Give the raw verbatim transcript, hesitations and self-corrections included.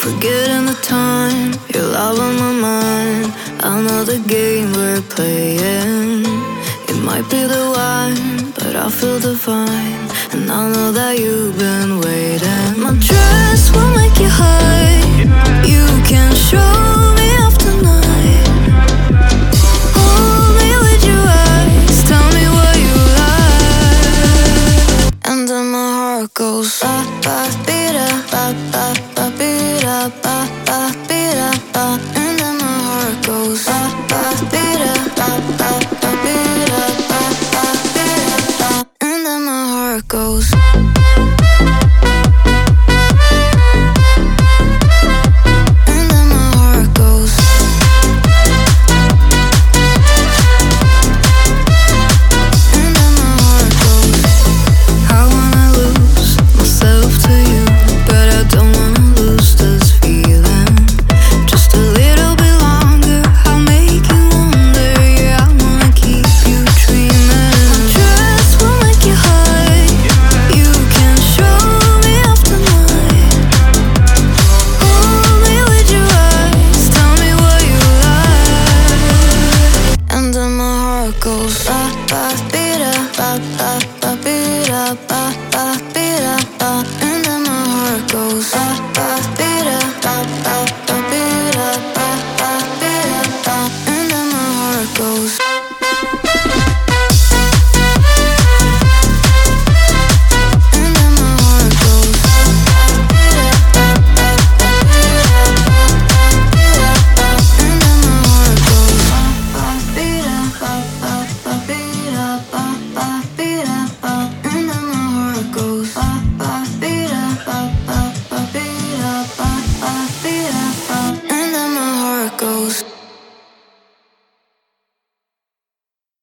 Forgetting the time, your love on my mind. I know the game we're playing. It might be the wine, but I feel divine. And I know that you've been waiting. My dress will make you high. You can show me off tonight. Hold me with your eyes, tell me what you like. And then my heart goes ba ba beat up, ba ba ba beat up, ba ba beat up, ba. And then my heart goes ba ba beat up, ba ba ba beat up, ba ba beat up, ba. And then my heart goes. Goes ba ba beat up, ba ba ba beat up, ba ba beat up, ba. And then my heart goes ba ba beat up, ba ba ba beat up, ba ba beat up, ba. And then my heart goes. Goes.